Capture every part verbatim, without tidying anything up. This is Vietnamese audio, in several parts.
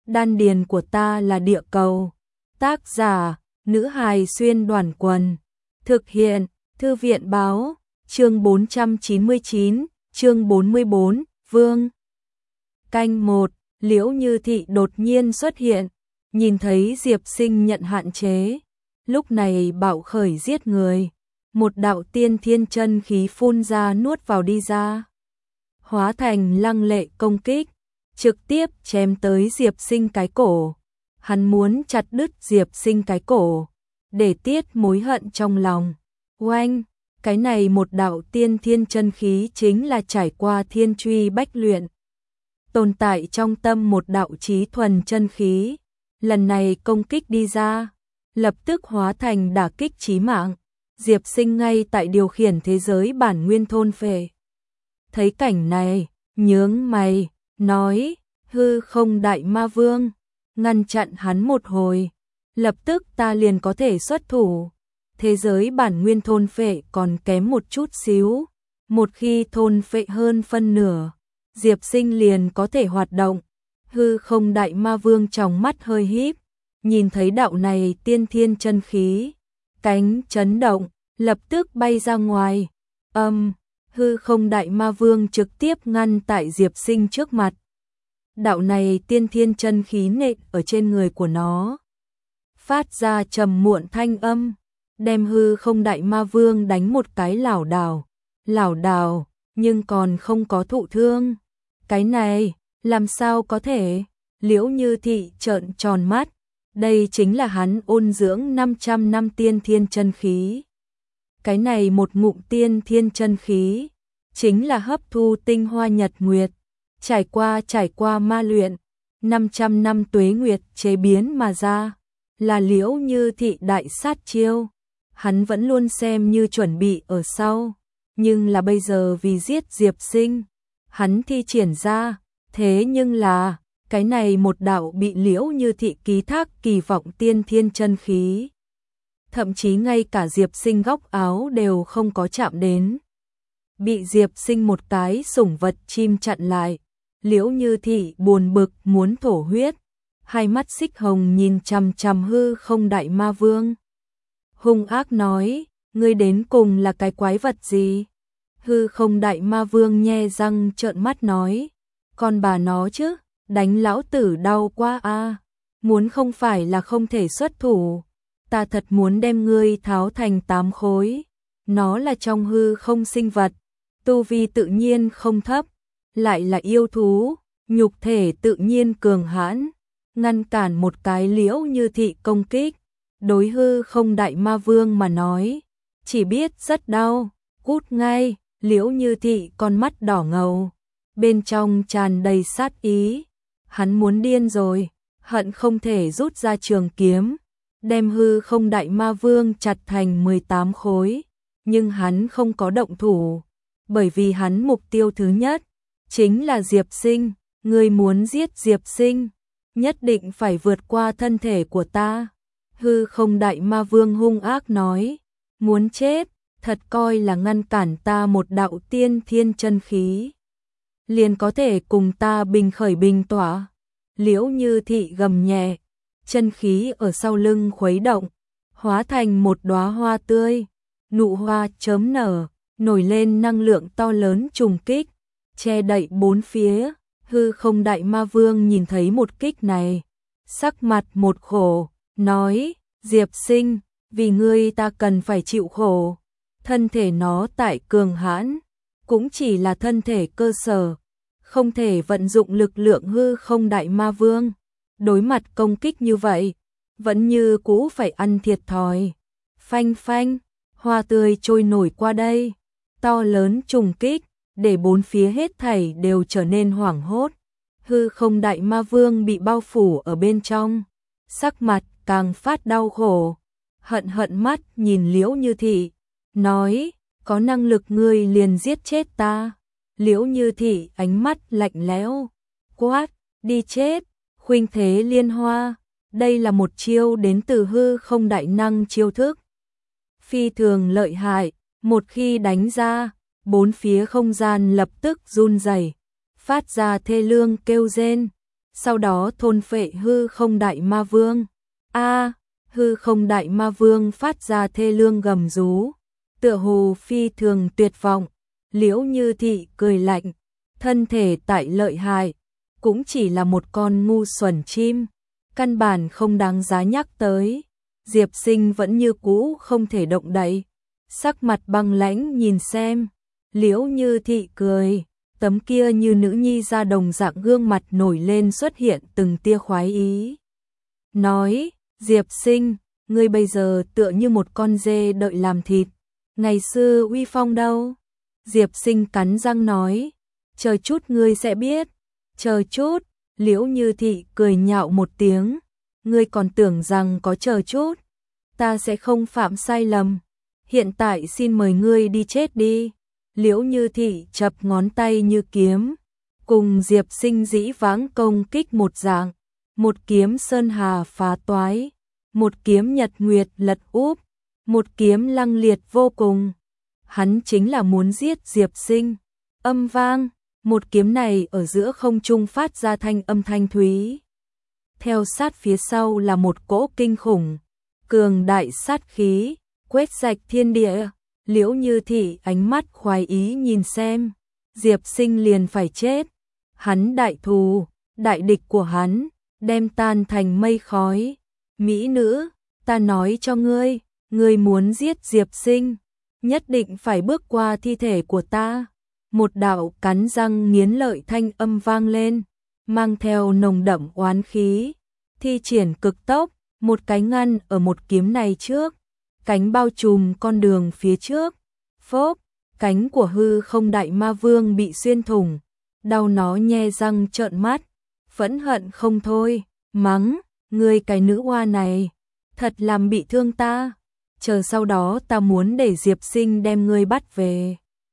đan điền của ta là địa cầu. Tác giả, nữ hài xuyên đoàn quần. Thực hiện, thư viện báo, chương bốn trăm chín mươi chín, chương bốn mươi bốn, Vương. Canh một, Liễu Như Thị đột nhiên xuất hiện, nhìn thấy Diệp Sinh nhận hạn chế, lúc này bạo khởi giết người, một đạo tiên thiên chân khí phun ra nuốt vào đi ra, hóa thành lăng lệ công kích, trực tiếp chém tới Diệp Sinh cái cổ. Hắn muốn chặt đứt Diệp Sinh cái cổ, để tiết mối hận trong lòng. Oanh, cái này một đạo tiên thiên chân khí chính là trải qua thiên truy bách luyện, tồn tại trong tâm một đạo chí thuần chân khí, lần này công kích đi ra, lập tức hóa thành đả kích chí mạng. Diệp Sinh ngay tại điều khiển thế giới bản nguyên thôn phệ. Thấy cảnh này, nhướng mày, nói, hư không đại ma vương, ngăn chặn hắn một hồi, lập tức ta liền có thể xuất thủ. Thế giới bản nguyên thôn phệ còn kém một chút xíu, một khi thôn phệ hơn phân nửa, Diệp Sinh liền có thể hoạt động. Hư không đại ma vương trong mắt hơi híp, nhìn thấy đạo này tiên thiên chân khí, cánh chấn động, lập tức bay ra ngoài. Âm, hư không đại ma vương trực tiếp ngăn tại Diệp Sinh trước mặt. Đạo này tiên thiên chân khí nện ở trên người của nó, phát ra trầm muộn thanh âm, đem hư không đại ma vương đánh một cái lảo đảo, lảo đảo, nhưng còn không có thụ thương. Cái này, làm sao có thể? Liễu Như Thị trợn tròn mắt, đây chính là hắn ôn dưỡng năm trăm năm tiên thiên chân khí. Cái này một ngụm tiên thiên chân khí, chính là hấp thu tinh hoa nhật nguyệt, trải qua trải qua ma luyện, năm trăm năm tuế nguyệt chế biến mà ra, là Liễu Như Thị đại sát chiêu. Hắn vẫn luôn xem như chuẩn bị ở sau, nhưng là bây giờ vì giết Diệp Sinh, hắn thi triển ra, thế nhưng là, cái này một đạo bị Liễu Như Thị ký thác kỳ vọng tiên thiên chân khí. Thậm chí ngay cả Diệp Sinh góc áo đều không có chạm đến. Bị Diệp Sinh một cái sủng vật chim chặn lại, Liễu Như Thị buồn bực muốn thổ huyết, hai mắt xích hồng nhìn chằm chằm hư không đại ma vương. Hung ác nói, ngươi đến cùng là cái quái vật gì? Hư không đại ma vương nhe răng trợn mắt nói, con bà nó chứ, đánh lão tử đau quá a, muốn không phải là không thể xuất thủ, ta thật muốn đem ngươi tháo thành tám khối. Nó là trong hư không sinh vật, tu vi tự nhiên không thấp, lại là yêu thú, nhục thể tự nhiên cường hãn, ngăn cản một cái Liễu Như Thị công kích, đối hư không đại ma vương mà nói, chỉ biết rất đau, cút ngay. Liễu Như Thị con mắt đỏ ngầu, bên trong tràn đầy sát ý, hắn muốn điên rồi, hận không thể rút ra trường kiếm, đem hư không đại ma vương chặt thành mười tám khối, nhưng hắn không có động thủ, bởi vì hắn mục tiêu thứ nhất chính là Diệp Sinh. Ngươi muốn giết Diệp Sinh, nhất định phải vượt qua thân thể của ta. Hư không đại ma vương hung ác nói, muốn chết, thật coi là ngăn cản ta một đạo tiên thiên chân khí, liền có thể cùng ta bình khởi bình tỏa. Liễu Như Thị gầm nhẹ, chân khí ở sau lưng khuấy động, hóa thành một đóa hoa tươi, nụ hoa chớm nở, nổi lên năng lượng to lớn trùng kích, che đậy bốn phía. Hư không đại ma vương nhìn thấy một kích này, sắc mặt một khổ, nói, Diệp Sinh, vì ngươi ta cần phải chịu khổ. Thân thể nó tại cường hãn, cũng chỉ là thân thể cơ sở, không thể vận dụng lực lượng hư không đại ma vương. Đối mặt công kích như vậy, vẫn như cũ phải ăn thiệt thòi. Phanh phanh, hoa tươi trôi nổi qua đây, to lớn trùng kích, để bốn phía hết thảy đều trở nên hoảng hốt. Hư không đại ma vương bị bao phủ ở bên trong, sắc mặt càng phát đau khổ, hận hận mắt nhìn Liễu Như Thị, nói, có năng lực ngươi liền giết chết ta. Liễu Như Thị ánh mắt lạnh lẽo, quát, đi chết. Khuynh thế liên hoa, đây là một chiêu đến từ hư không đại năng chiêu thức, phi thường lợi hại, một khi đánh ra, bốn phía không gian lập tức run rẩy, phát ra thê lương kêu rên. sau đó thôn phệ hư không đại ma vương. A, hư không đại ma vương phát ra thê lương gầm rú, tựa hồ phi thường tuyệt vọng. Liễu Như Thị cười lạnh, thân thể tại lợi hại, cũng chỉ là một con ngu xuẩn chim, căn bản không đáng giá nhắc tới. Diệp Sinh vẫn như cũ không thể động đậy, sắc mặt băng lãnh nhìn xem. Liễu Như Thị cười, tấm kia như nữ nhi ra đồng dạng gương mặt nổi lên xuất hiện từng tia khoái ý. Nói, Diệp Sinh, ngươi bây giờ tựa như một con dê đợi làm thịt, ngày xưa uy phong đâu? Diệp Sinh cắn răng nói, chờ chút ngươi sẽ biết, chờ chút. Liễu Như Thị cười nhạo một tiếng, ngươi còn tưởng rằng có chờ chút, ta sẽ không phạm sai lầm, hiện tại xin mời ngươi đi chết đi. Liễu Như Thị chập ngón tay như kiếm, cùng Diệp Sinh dĩ vãng công kích một dạng, một kiếm sơn hà phá toái, một kiếm nhật nguyệt lật úp, một kiếm lăng liệt vô cùng. Hắn chính là muốn giết Diệp Sinh. Âm vang, một kiếm này ở giữa không trung phát ra thanh âm thanh thúy. Theo sát phía sau là một cỗ kinh khủng, cường đại sát khí, quét sạch thiên địa. Liễu Như Thị ánh mắt khoái ý nhìn xem, Diệp Sinh liền phải chết. Hắn đại thù, đại địch của hắn, đem tan thành mây khói. Mỹ nữ, ta nói cho ngươi, ngươi muốn giết Diệp Sinh, nhất định phải bước qua thi thể của ta. Một đạo cắn răng nghiến lợi thanh âm vang lên, mang theo nồng đậm oán khí, thi triển cực tốc, một cái ngăn ở một kiếm này trước, cánh bao trùm con đường phía trước. Phốp, cánh của hư không đại ma vương bị xuyên thủng, đau nó nhe răng trợn mắt, phẫn hận không thôi, mắng, ngươi cái nữ hoa này, thật làm bị thương ta, chờ sau đó ta muốn để Diệp Sinh đem ngươi bắt về,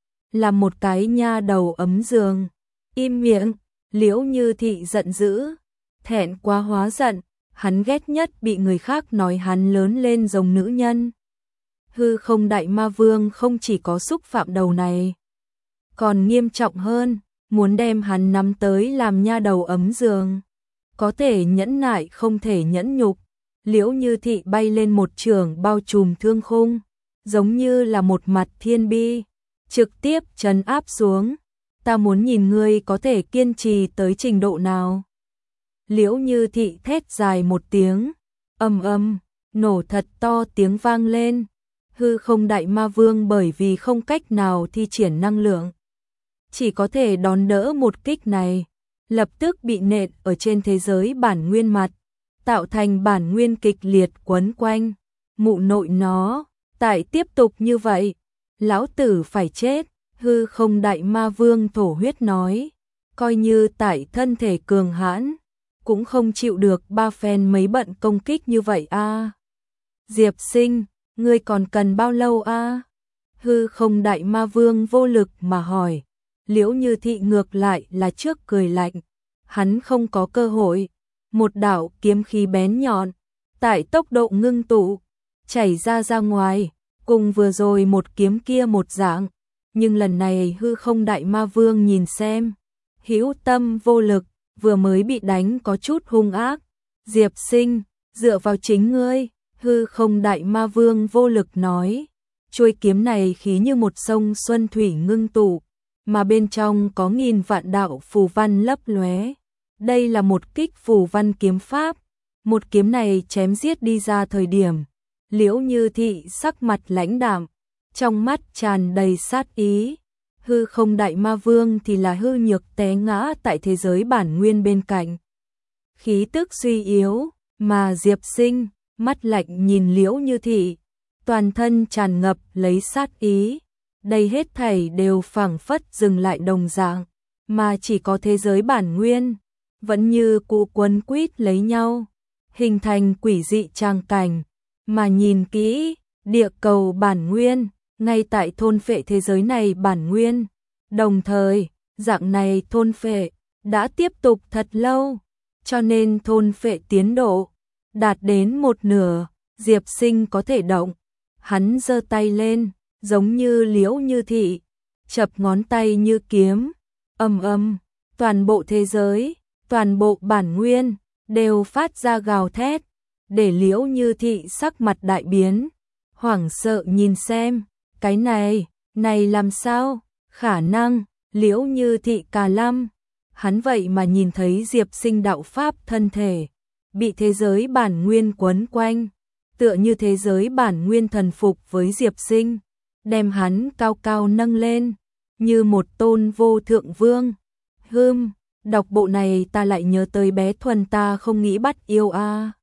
làm một cái nha đầu ấm giường. Im miệng. Liễu Như Thị giận dữ, thẹn quá hóa giận, hắn ghét nhất bị người khác nói hắn lớn lên giống nữ nhân. Hư không đại ma vương không chỉ có xúc phạm đầu này, còn nghiêm trọng hơn, muốn đem hắn nắm tới làm nha đầu ấm giường. Có thể nhẫn nại không thể nhẫn nhục. Liễu Như Thị bay lên một trường bao trùm thương khung, giống như là một mặt thiên bi, trực tiếp trấn áp xuống. Ta muốn nhìn ngươi có thể kiên trì tới trình độ nào. Liễu Như Thị thét dài một tiếng, ầm ầm, nổ thật to tiếng vang lên. Hư không đại ma vương bởi vì không cách nào thi triển năng lượng, chỉ có thể đón đỡ một kích này, lập tức bị nện ở trên thế giới bản nguyên mặt, tạo thành bản nguyên kịch liệt quấn quanh. Mụ nội nó, tại tiếp tục như vậy, lão tử phải chết. Hư không đại ma vương thổ huyết nói, coi như tại thân thể cường hãn, cũng không chịu được ba phen mấy bận công kích như vậy a. À. Diệp Sinh, ngươi còn cần bao lâu a? À? Hư không đại ma vương vô lực mà hỏi. Liễu Như Thị ngược lại là trước cười lạnh, hắn không có cơ hội. Một đạo kiếm khí bén nhọn, tại tốc độ ngưng tụ, chảy ra ra ngoài, cùng vừa rồi một kiếm kia một dạng. Nhưng lần này hư không đại ma vương nhìn xem, hữu tâm vô lực, vừa mới bị đánh có chút hung ác. Diệp Sinh, dựa vào chính ngươi. Hư không đại ma vương vô lực nói, chuôi kiếm này khí như một sông xuân thủy ngưng tụ, mà bên trong có nghìn vạn đạo phù văn lấp lóe. Đây là một kích phù văn kiếm pháp, một kiếm này chém giết đi ra thời điểm, Liễu Như Thị sắc mặt lãnh đạm, trong mắt tràn đầy sát ý. Hư không đại ma vương thì là hư nhược té ngã tại thế giới bản nguyên bên cạnh, khí tức suy yếu, mà Diệp Sinh mắt lạnh nhìn Liễu Như Thị, toàn thân tràn ngập lấy sát ý. Đây hết thảy đều phảng phất dừng lại đồng dạng, mà chỉ có thế giới bản nguyên vẫn như cũ quấn quýt lấy nhau, hình thành quỷ dị tràng cảnh. Mà nhìn kỹ, địa cầu bản nguyên ngay tại thôn phệ thế giới này bản nguyên, đồng thời dạng này thôn phệ đã tiếp tục thật lâu, cho nên thôn phệ tiến độ đạt đến một nửa. Diệp Sinh có thể động, hắn giơ tay lên, giống như Liễu Như Thị, chập ngón tay như kiếm, ầm ầm, toàn bộ thế giới toàn bộ bản nguyên đều phát ra gào thét, để Liễu Như Thị sắc mặt đại biến, hoảng sợ nhìn xem, cái này, này làm sao, khả năng, Liễu Như Thị cà lăm, hắn vậy mà nhìn thấy Diệp Sinh đạo pháp thân thể, bị thế giới bản nguyên quấn quanh, tựa như thế giới bản nguyên thần phục với Diệp Sinh, đem hắn cao cao nâng lên, như một tôn vô thượng vương. Hưm, đọc bộ này ta lại nhớ tới bé Thuần ta không nghĩ bắt yêu a. À.